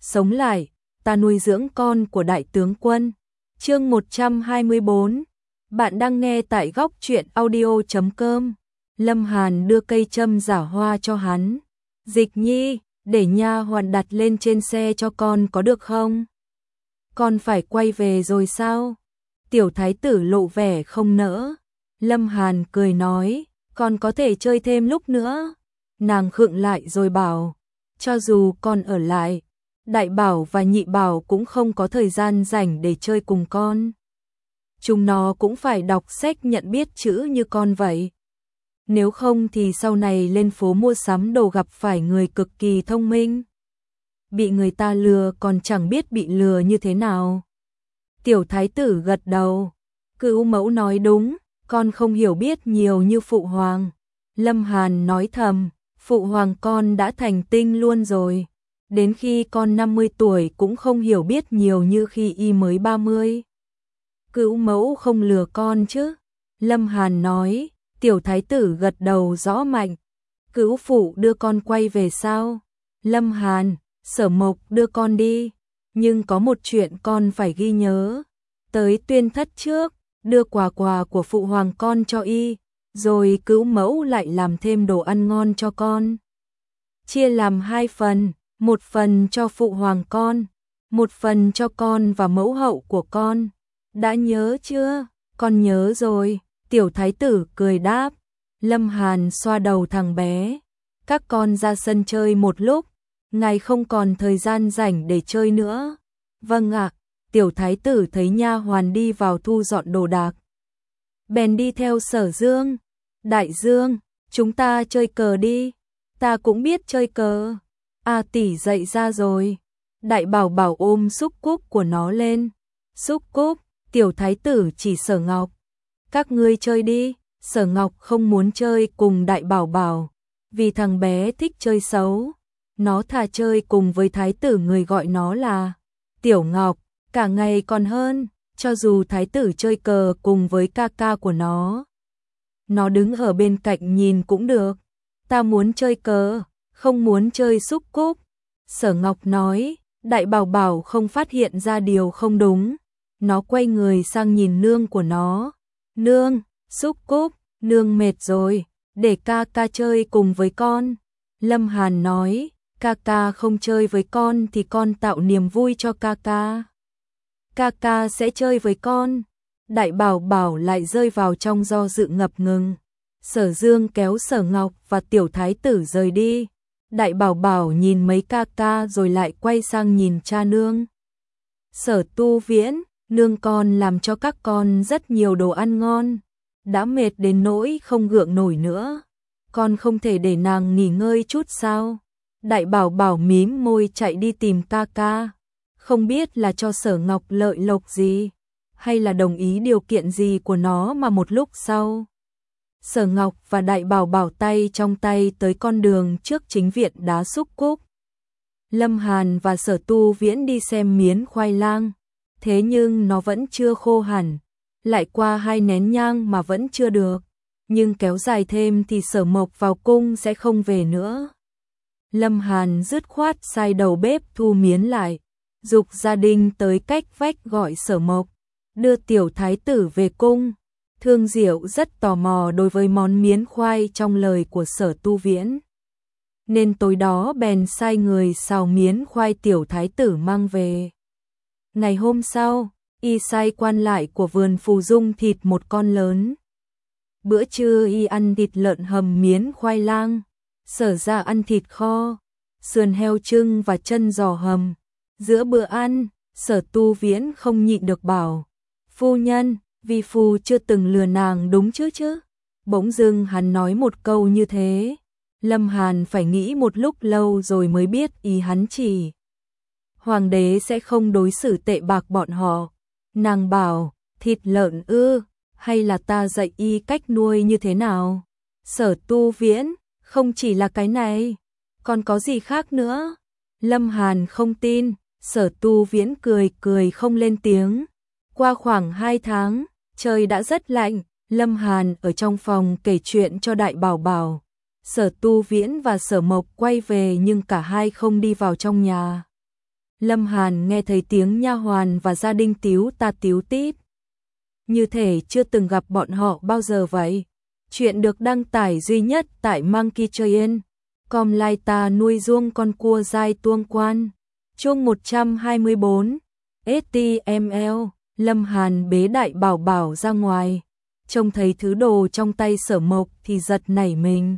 sống lại, ta nuôi dưỡng con của đại tướng quân. Chương 124. Bạn đang nghe tại góc truyện audio.com. Lâm Hàn đưa cây châm giả hoa cho hắn. Dịch Nhi, để nha hoàn đặt lên trên xe cho con có được không? Con phải quay về rồi sao? Tiểu thái tử lộ vẻ không nỡ. Lâm Hàn cười nói, con có thể chơi thêm lúc nữa. Nàng khựng lại rồi bảo, cho dù con ở lại, đại bảo và nhị bảo cũng không có thời gian rảnh để chơi cùng con. Chúng nó cũng phải đọc sách nhận biết chữ như con vậy. Nếu không thì sau này lên phố mua sắm đồ gặp phải người cực kỳ thông minh. Bị người ta lừa còn chẳng biết bị lừa như thế nào. Tiểu thái tử gật đầu. Cữu mẫu nói đúng, con không hiểu biết nhiều như phụ hoàng. Lâm Hàn nói thầm, phụ hoàng con đã thành tinh luôn rồi. Đến khi con 50 tuổi cũng không hiểu biết nhiều như khi y mới 30. Cữu mẫu không lừa con chứ? Lâm Hàn nói. Tiểu thái tử gật đầu rõ mạnh. Cữu phụ đưa con quay về sao? Lâm Hàn, Sở Mộc đưa con đi. Nhưng có một chuyện con phải ghi nhớ. Tới Tuyên Thất trước, đưa quà của phụ hoàng con cho y. Rồi Cữu mẫu lại làm thêm đồ ăn ngon cho con. Chia làm 2 phần, một phần cho phụ hoàng con, một phần cho con và mẫu hậu của con. Đã nhớ chưa? Con nhớ rồi. Tiểu thái tử cười đáp. Lâm Hàn xoa đầu thằng bé. Các con ra sân chơi một lúc, ngài không còn thời gian rảnh để chơi nữa. Vâng ạ. Tiểu thái tử thấy nha hoàn đi vào thu dọn đồ đạc, bèn đi theo Sở Dương. Đại Dương, chúng ta chơi cờ đi. Ta cũng biết chơi cờ. A tỷ dậy ra rồi. Đại bảo bảo ôm xúc cúc của nó lên. Xúc cúc, tiểu thái tử chỉ Sở Ngọc. Các ngươi chơi đi. Sở Ngọc không muốn chơi cùng đại bảo bảo, vì thằng bé thích chơi xấu. Nó thà chơi cùng với thái tử người gọi nó là Tiểu Ngọc, cả ngày còn hơn, cho dù thái tử chơi cờ cùng với ca ca của nó. Nó đứng ở bên cạnh nhìn cũng được. Ta muốn chơi cờ, không muốn chơi xúc cúc. Sở Ngọc nói. Đại bảo bảo không phát hiện ra điều không đúng. Nó quay người sang nhìn nương của nó. Nương, xúc cúc, nương mệt rồi, để ca ca chơi cùng với con. Lâm Hàn nói, ca ca không chơi với con thì con tạo niềm vui cho ca ca. Ca ca sẽ chơi với con. Đại bảo bảo lại rơi vào trong do dự ngập ngừng. Sở Dương kéo Sở Ngọc và tiểu thái tử rời đi. Đại bảo bảo nhìn mấy ca ca rồi lại quay sang nhìn cha nương. Sở Tu Viễn, nương con làm cho các con rất nhiều đồ ăn ngon. Đã mệt đến nỗi không gượng nổi nữa. Con không thể để nàng nghỉ ngơi chút sao? Đại bảo bảo mím môi chạy đi tìm ca ca. Không biết là cho Sở Ngọc lợi lộc gì, hay là đồng ý điều kiện gì của nó mà một lúc sau. Sở Ngọc và đại bảo bảo tay trong tay tới con đường trước chính viện đá xúc cúc. Lâm Hàn và Sở Tu Viễn đi xem miến khoai lang. Thế nhưng nó vẫn chưa khô hẳn. Lại qua 2 nén nhang mà vẫn chưa được. Nhưng kéo dài thêm thì Sở Mộc vào cung sẽ không về nữa. Lâm Hàn dứt khoát sai đầu bếp thu miến lại. Giục gia đình tới cách vách gọi Sở Mộc. Đưa tiểu thái tử về cung. Thương Diệu rất tò mò đối với món miến khoai trong lời của Sở Tu Viễn. Nên tối đó bèn sai người xào miến khoai tiểu thái tử mang về. Ngày hôm sau, y sai quan lại của vườn Phù Dung thịt một con lớn. Bữa trưa y ăn thịt lợn hầm miến khoai lang. Sở Ra ăn thịt kho, sườn heo trưng và chân giò hầm. Giữa bữa ăn, Sở Tu Viễn không nhịn được bảo, phu nhân, vi phu chưa từng lừa nàng đúng chứ? Bỗng dưng hắn nói một câu như thế. Lâm Hàn phải nghĩ một lúc lâu rồi mới biết ý hắn chỉ. Hoàng đế sẽ không đối xử tệ bạc bọn họ. Nàng bảo, thịt lợn ư, hay là ta dạy y cách nuôi như thế nào? Sở Tu Viễn, không chỉ là cái này, còn có gì khác nữa? Lâm Hàn không tin. Sở Tu Viễn cười không lên tiếng. Qua khoảng 2 tháng, trời đã rất lạnh. Lâm Hàn ở trong phòng kể chuyện cho đại bảo bảo. Sở Tu Viễn và Sở Mộc quay về nhưng cả hai không đi vào trong nhà. Lâm Hàn nghe thấy tiếng nha hoàn và gia đình tíu ta tíu tít. Như thể chưa từng gặp bọn họ bao giờ vậy. Chuyện được đăng tải duy nhất tại Monkey Train. Com lai ta nuôi ruông con cua dai tuông quan. Chương 124. STML. Lâm Hàn bế Đại Bảo Bảo ra ngoài. Trông thấy thứ đồ trong tay Sở Mộc thì giật nảy mình.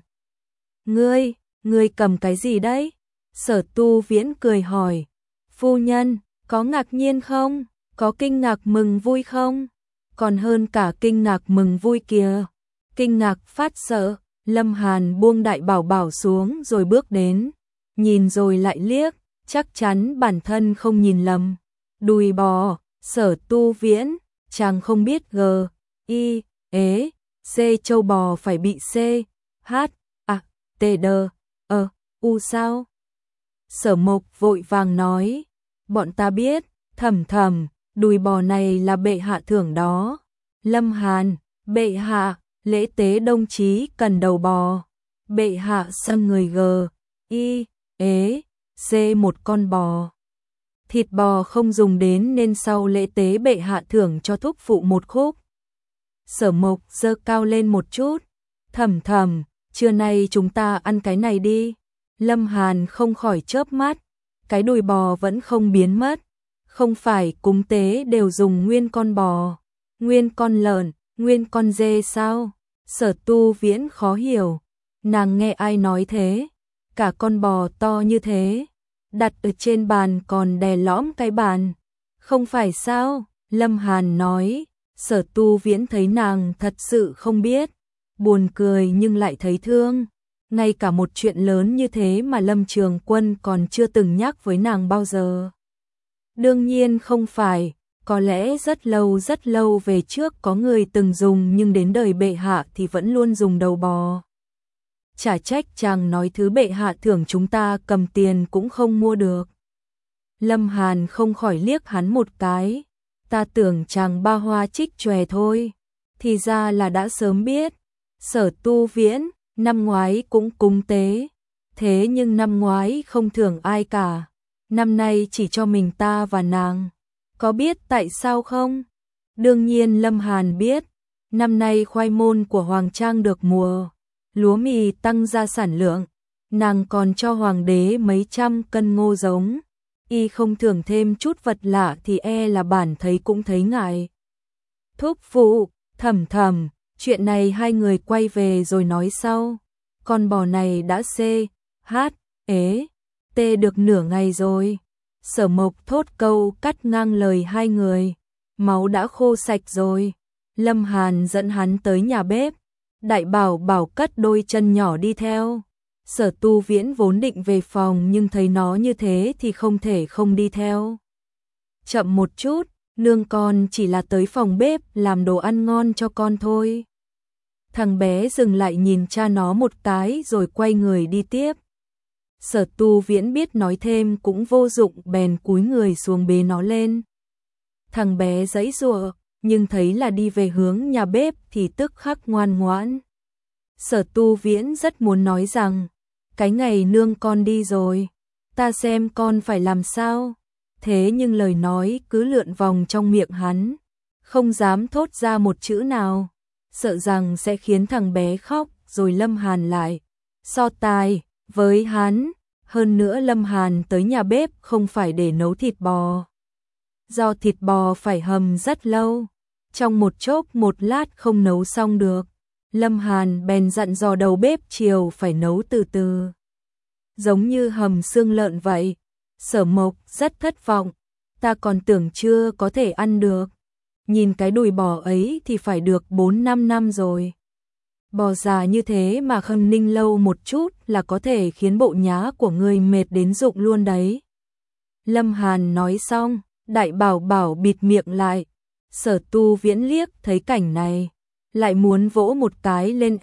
Ngươi cầm cái gì đấy? Sở Tu Viễn cười hỏi. Phu nhân, có ngạc nhiên không? Có kinh ngạc mừng vui không? Còn hơn cả kinh ngạc mừng vui kìa. Kinh ngạc phát sợ, Lâm Hàn buông Đại Bảo Bảo xuống rồi bước đến. Nhìn rồi lại liếc, chắc chắn bản thân không nhìn lầm. Đùi bò, Sở Tu Viễn, chàng không biết G, I, ế, C châu bò phải bị C, H, A, T, D, E, U sao? Sở Mộc vội vàng nói, bọn ta biết, thầm, đùi bò này là bệ hạ thưởng đó. Lâm Hàn, bệ hạ, lễ tế đồng chí cần đầu bò. Bệ hạ xăm người G, I, ế, C một con bò. Thịt bò không dùng đến nên sau lễ tế bệ hạ thưởng cho thúc phụ một khúc. Sở Mộc giơ cao lên một chút. Thầm, trưa nay chúng ta ăn cái này đi. Lâm Hàn không khỏi chớp mắt. Cái đùi bò vẫn không biến mất. Không phải cúng tế đều dùng nguyên con bò, nguyên con lợn, nguyên con dê sao? Sở Tu Viễn khó hiểu. Nàng nghe ai nói thế? Cả con bò to như thế, đặt ở trên bàn còn đè lõm cái bàn. Không phải sao? Lâm Hàn nói. Sở Tu Viễn thấy nàng thật sự không biết. Buồn cười nhưng lại thấy thương. Ngay cả một chuyện lớn như thế mà Lâm Trường Quân còn chưa từng nhắc với nàng bao giờ. Đương nhiên không phải, có lẽ rất lâu về trước có người từng dùng nhưng đến đời bệ hạ thì vẫn luôn dùng đầu bò. Chả trách chàng nói thứ bệ hạ thưởng chúng ta cầm tiền cũng không mua được. Lâm Hàn không khỏi liếc hắn một cái. Ta tưởng chàng ba hoa trích chòe thôi. Thì ra là đã sớm biết. Sở Tu Viễn, năm ngoái cũng cúng tế. Thế nhưng năm ngoái không thưởng ai cả. Năm nay chỉ cho mình ta và nàng. Có biết tại sao không? Đương nhiên Lâm Hàn biết. Năm nay khoai môn của Hoàng Trang được mùa. Lúa mì tăng gia sản lượng. Nàng còn cho Hoàng đế mấy trăm cân ngô giống. Y không thưởng thêm chút vật lạ thì e là bản thấy cũng thấy ngại. Thúc phụ, thầm, chuyện này hai người quay về rồi nói sau. Con bò này đã C, H, ế, T được nửa ngày rồi. Sở Mộc thốt câu cắt ngang lời hai người. Máu đã khô sạch rồi. Lâm Hàn dẫn hắn tới nhà bếp. Đại Bảo Bảo cất đôi chân nhỏ đi theo. Sở Tu Viễn vốn định về phòng nhưng thấy nó như thế thì không thể không đi theo. Chậm một chút, nương con chỉ là tới phòng bếp làm đồ ăn ngon cho con thôi. Thằng bé dừng lại nhìn cha nó một cái rồi quay người đi tiếp. Sở Tu Viễn biết nói thêm cũng vô dụng bèn cúi người xuống bế nó lên. Thằng bé giãy giụa nhưng thấy là đi về hướng nhà bếp thì tức khắc ngoan ngoãn. Sở Tu Viễn rất muốn nói rằng, cái ngày nương con đi rồi, ta xem con phải làm sao. Thế nhưng lời nói cứ lượn vòng trong miệng hắn, không dám thốt ra một chữ nào, sợ rằng sẽ khiến thằng bé khóc rồi Lâm Hàn lại so tài với hắn. Hơn nữa Lâm Hàn tới nhà bếp không phải để nấu thịt bò. Do thịt bò phải hầm rất lâu, trong một chốc một lát không nấu xong được. Lâm Hàn bèn dặn dò đầu bếp chiều phải nấu từ từ. Giống như hầm xương lợn vậy. Sở Mộc rất thất vọng. Ta còn tưởng chưa có thể ăn được. Nhìn cái đùi bò ấy thì phải được 4-5 năm rồi. Bò già như thế mà hâm ninh lâu một chút là có thể khiến bộ nhá của người mệt đến rụng luôn đấy. Lâm Hàn nói xong, Đại Bảo Bảo bịt miệng lại. Sở Tu Viễn liếc thấy cảnh này, lại muốn vỗ một cái lên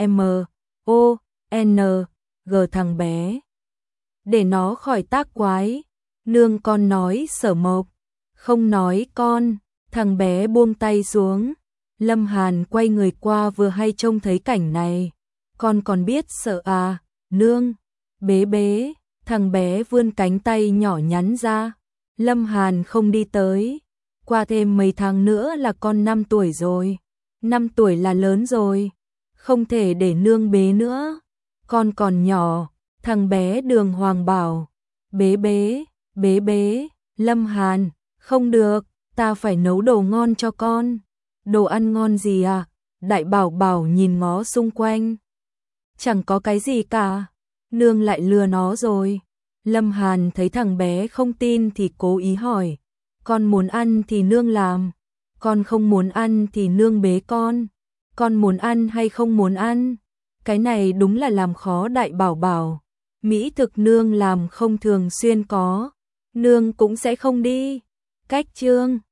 M.O.N.G thằng bé. Để nó khỏi tác quái. Nương con nói Sở Mộc. Không nói con. Thằng bé buông tay xuống. Lâm Hàn quay người qua vừa hay trông thấy cảnh này. Con còn biết sợ à, nương. Bế. Thằng bé vươn cánh tay nhỏ nhắn ra. Lâm Hàn không đi tới. Qua thêm mấy tháng nữa là con 5 tuổi rồi. 5 tuổi là lớn rồi. Không thể để nương bế nữa. Con còn nhỏ. Thằng bé Đường Hoàng bảo. Bế bế, bế bế. Lâm Hàn, không được, ta phải nấu đồ ngon cho con. Đồ ăn ngon gì à? Đại Bảo Bảo nhìn ngó xung quanh. Chẳng có cái gì cả. Nương lại lừa nó rồi. Lâm Hàn thấy thằng bé không tin thì cố ý hỏi. Con muốn ăn thì nương làm. Con không muốn ăn thì nương bế con. Con muốn ăn hay không muốn ăn? Cái này đúng là làm khó Đại Bảo Bảo. Mỹ thực nương làm không thường xuyên có. Nương cũng sẽ không đi. Cách chương